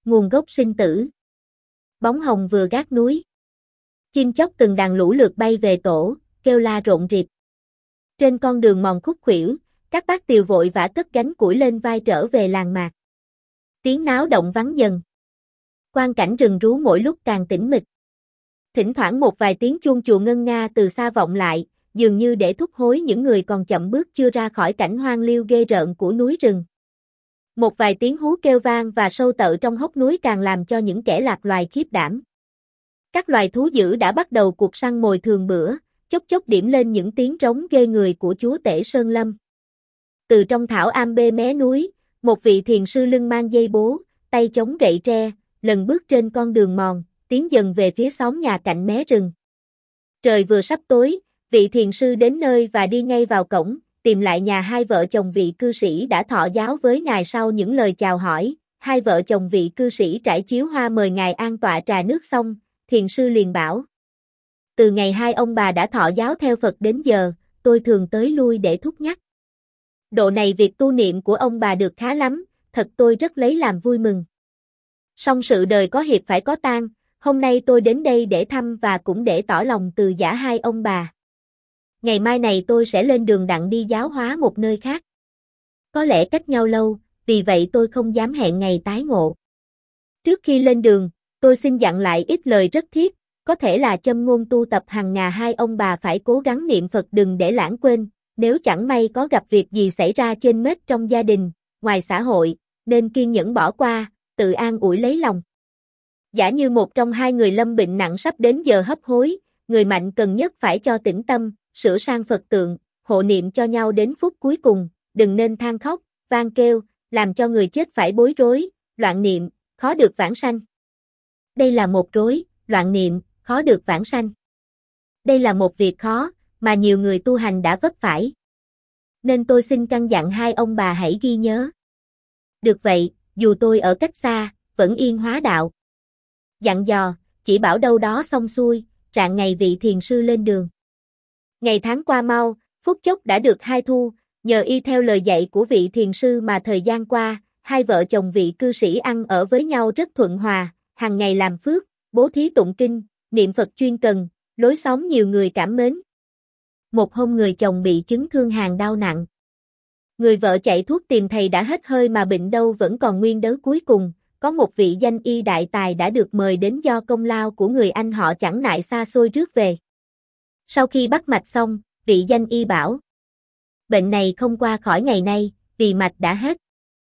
nguồn gốc sinh tử. Bóng hồng vừa gác núi. Chim chóc từng đàn lũ lượt bay về tổ, kêu la rộn rịp. Trên con đường mòn khúc khuỷu, các bác tiều vội vã cất gánh củi lên vai trở về làng mạc. Tiếng náo động vắng dần. Quang cảnh rừng rú mỗi lúc càng tĩnh mịch. Thỉnh thoảng một vài tiếng chuông chùa ngân nga từ xa vọng lại, dường như để thúc hối những người còn chậm bước chưa ra khỏi cảnh hoang liêu ghê rợn của núi rừng. Một vài tiếng hú kêu vang và sâu tợ trong hốc núi càng làm cho những kẻ lạc loài khiếp đảm. Các loài thú dữ đã bắt đầu cuộc săn mồi thường bữa, chốc chốc điểm lên những tiếng trống ghê người của chúa tể Sơn Lâm. Từ trong thảo am bê mé núi, một vị thiền sư lưng mang dây bố, tay chống gậy tre, lần bước trên con đường mòn, tiến dần về phía xóm nhà cạnh mé rừng. Trời vừa sắp tối, vị thiền sư đến nơi và đi ngay vào cổng, tìm lại nhà hai vợ chồng vị cư sĩ đã thọ giáo với ngài. Sau những lời chào hỏi, hai vợ chồng vị cư sĩ trải chiếu hoa mời ngài an tọa trà nước xong, thiền sư liền bảo: từ ngày hai ông bà đã thọ giáo theo Phật đến giờ, tôi thường tới lui để thúc nhắc. Độ này việc tu niệm của ông bà được khá lắm, thật tôi rất lấy làm vui mừng. Song sự đời có hiệp phải có tan, hôm nay tôi đến đây để thăm và cũng để tỏ lòng từ giã hai ông bà. Ngày mai này tôi sẽ lên đường đặng đi giáo hóa một nơi khác. Có lẽ cách nhau lâu, vì vậy tôi không dám hẹn ngày tái ngộ. Trước khi lên đường, tôi xin dặn lại ít lời rất thiết, có thể là châm ngôn tu tập hằng ngày. Hai ông bà phải cố gắng niệm Phật đừng để lãng quên, nếu chẳng may có gặp việc gì xảy ra trên mết trong gia đình, ngoài xã hội, nên kiên nhẫn bỏ qua, tự an ủi lấy lòng. Giả như một trong hai người lâm bệnh nặng sắp đến giờ hấp hối, người mạnh cần nhất phải cho tĩnh tâm, sửa sang Phật tượng, hộ niệm cho nhau đến phút cuối cùng, đừng nên than khóc, van kêu, làm cho người chết phải bối rối, loạn niệm, khó được vãng sanh. Đây là một rối, loạn niệm, khó được vãng sanh. Đây là một việc khó, mà nhiều người tu hành đã vấp phải. Nên tôi xin căn dặn hai ông bà hãy ghi nhớ. Được vậy, dù tôi ở cách xa, vẫn yên hóa đạo. Dặn dò, chỉ bảo đâu đó xong xuôi, rạng ngày vị thiền sư lên đường. Ngày tháng qua mau, phút chốc đã được hai thu, nhờ y theo lời dạy của vị thiền sư mà thời gian qua, hai vợ chồng vị cư sĩ ăn ở với nhau rất thuận hòa, hàng ngày làm phước, bố thí tụng kinh, niệm Phật chuyên cần, lối xóm nhiều người cảm mến. Một hôm người chồng bị chứng thương hàn đau nặng. Người vợ chạy thuốc tìm thầy đã hết hơi mà bệnh đâu vẫn còn nguyên đớ. Cuối cùng, có một vị danh y đại tài đã được mời đến do công lao của người anh họ chẳng nại xa xôi rước về. Sau khi bắt mạch xong, vị danh y bảo: bệnh này không qua khỏi ngày nay, vì mạch đã hết.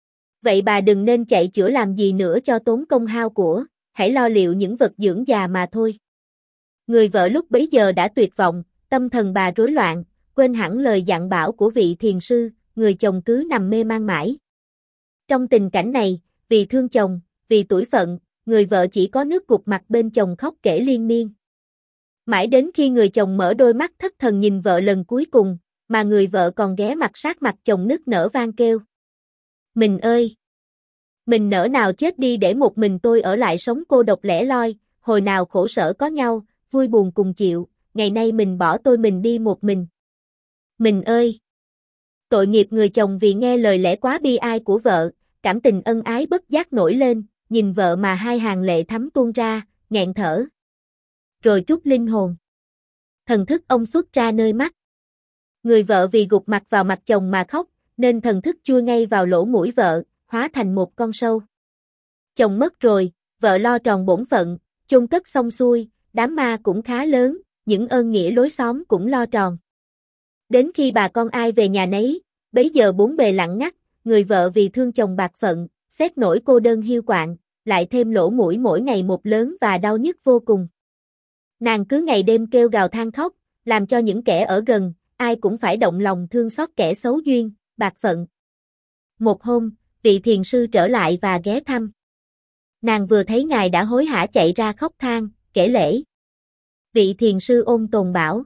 Vậy bà đừng nên chạy chữa làm gì nữa cho tốn công hao của, hãy lo liệu những vật dưỡng già mà thôi. Người vợ lúc bấy giờ đã tuyệt vọng, tâm thần bà rối loạn, quên hẳn lời dặn bảo của vị thiền sư, người chồng cứ nằm mê man mãi. Trong tình cảnh này, vì thương chồng, vì tủi phận, người vợ chỉ có nước gục mặt bên chồng khóc kể liên miên. Mãi đến khi người chồng mở đôi mắt thất thần nhìn vợ lần cuối cùng, mà người vợ còn ghé mặt sát mặt chồng nức nở van kêu: mình ơi! Mình nỡ nào chết đi để một mình tôi ở lại sống cô độc lẻ loi, hồi nào khổ sở có nhau, vui buồn cùng chịu, ngày nay mình bỏ tôi mình đi một mình. Mình ơi! Tội nghiệp người chồng vì nghe lời lẽ quá bi ai của vợ, cảm tình ân ái bất giác nổi lên, nhìn vợ mà hai hàng lệ thấm tuôn ra, nghẹn thở. Rồi trút linh hồn. Thần thức ông xuất ra nơi mắt. Người vợ vì gục mặt vào mặt chồng mà khóc, nên thần thức chui ngay vào lỗ mũi vợ, hóa thành một con sâu. Chồng mất rồi, vợ lo tròn bổn phận, chôn cất xong xuôi, đám ma cũng khá lớn, những ơn nghĩa lối xóm cũng lo tròn. Đến khi bà con ai về nhà nấy, bấy giờ bốn bề lặng ngắt, người vợ vì thương chồng bạc phận, xét nỗi cô đơn hiu quạnh, lại thêm lỗ mũi mỗi ngày một lớn và đau nhức vô cùng. Nàng cứ ngày đêm kêu gào than khóc, làm cho những kẻ ở gần, ai cũng phải động lòng thương xót kẻ xấu duyên, bạc phận. Một hôm, vị thiền sư trở lại và ghé thăm. Nàng vừa thấy ngài đã hối hả chạy ra khóc than, kể lễ. Vị thiền sư ôn tồn bảo: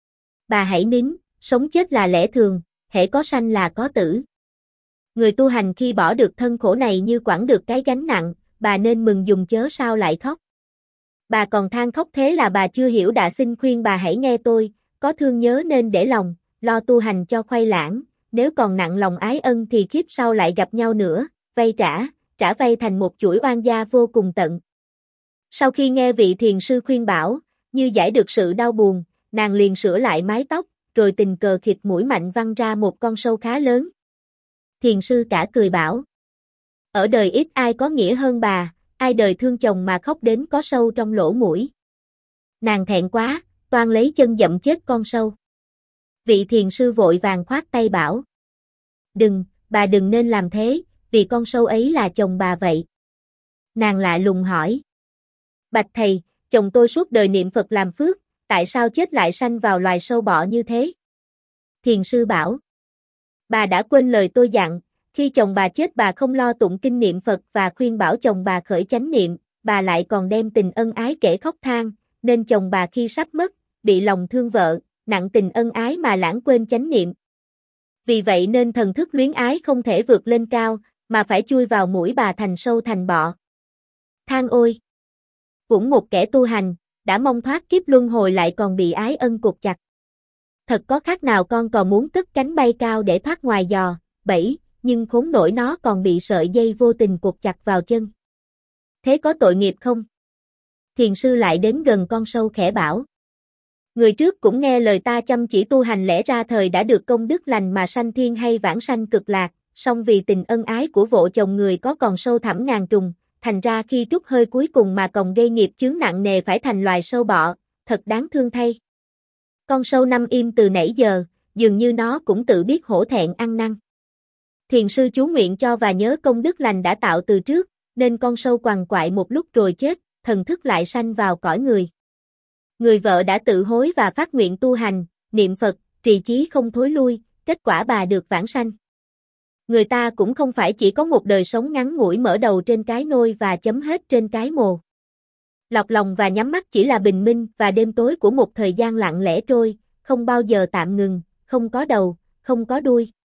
bà hãy nín, sống chết là lẽ thường, hễ có sanh là có tử. Người tu hành khi bỏ được thân khổ này như quẳng được cái gánh nặng, bà nên mừng dùng chớ sao lại khóc. Bà còn than khóc thế là bà chưa hiểu, đã xin khuyên bà hãy nghe tôi, có thương nhớ nên để lòng, lo tu hành cho khoai lãng, nếu còn nặng lòng ái ân thì kiếp sau lại gặp nhau nữa, vay trả, trả vay thành một chuỗi oan gia vô cùng tận. Sau khi nghe vị thiền sư khuyên bảo, như giải được sự đau buồn, nàng liền sửa lại mái tóc, rồi tình cờ khịt mũi mạnh văng ra một con sâu khá lớn. Thiền sư cả cười bảo: ở đời ít ai có nghĩa hơn bà, ai đời thương chồng mà khóc đến có sâu trong lỗ mũi. Nàng thẹn quá, toan lấy chân dậm chết con sâu. Vị thiền sư vội vàng khoát tay bảo: đừng, bà đừng nên làm thế, vì con sâu ấy là chồng bà vậy. Nàng lạ lùng hỏi: bạch thầy, chồng tôi suốt đời niệm Phật làm phước, tại sao chết lại sanh vào loài sâu bọ như thế? Thiền sư bảo: bà đã quên lời tôi dặn, khi chồng bà chết bà không lo tụng kinh niệm Phật và khuyên bảo chồng bà khởi chánh niệm, bà lại còn đem tình ân ái kể khóc than, nên chồng bà khi sắp mất, bị lòng thương vợ, nặng tình ân ái mà lãng quên chánh niệm. Vì vậy nên thần thức luyến ái không thể vượt lên cao, mà phải chui vào mũi bà thành sâu thành bọ. Than ôi! Cũng một kẻ tu hành, đã mong thoát kiếp luân hồi lại còn bị ái ân cột chặt. Thật có khác nào con còn muốn cất cánh bay cao để thoát ngoài giò, bẫy, nhưng khốn nổi nó còn bị sợi dây vô tình cột chặt vào chân. Thế có tội nghiệp không? Thiền sư lại đến gần con sâu khẽ bảo: người trước cũng nghe lời ta chăm chỉ tu hành, lẽ ra thời đã được công đức lành mà sanh thiên hay vãng sanh cực lạc, song vì tình ân ái của vợ chồng người có còn sâu thẳm ngàn trùng, thành ra khi trút hơi cuối cùng mà còn gây nghiệp chướng nặng nề phải thành loài sâu bọ, thật đáng thương thay. Con sâu nằm im từ nãy giờ, dường như nó cũng tự biết hổ thẹn ăn năn. Thiền sư chú nguyện cho và nhớ công đức lành đã tạo từ trước, nên con sâu quằn quại một lúc rồi chết, thần thức lại sanh vào cõi người. Người vợ đã tự hối và phát nguyện tu hành, niệm Phật, trì chí không thối lui, kết quả bà được vãng sanh. Người ta cũng không phải chỉ có một đời sống ngắn ngủi mở đầu trên cái nôi và chấm hết trên cái mồ. Lọc lòng và nhắm mắt chỉ là bình minh và đêm tối của một thời gian lặng lẽ trôi, không bao giờ tạm ngừng, không có đầu, không có đuôi.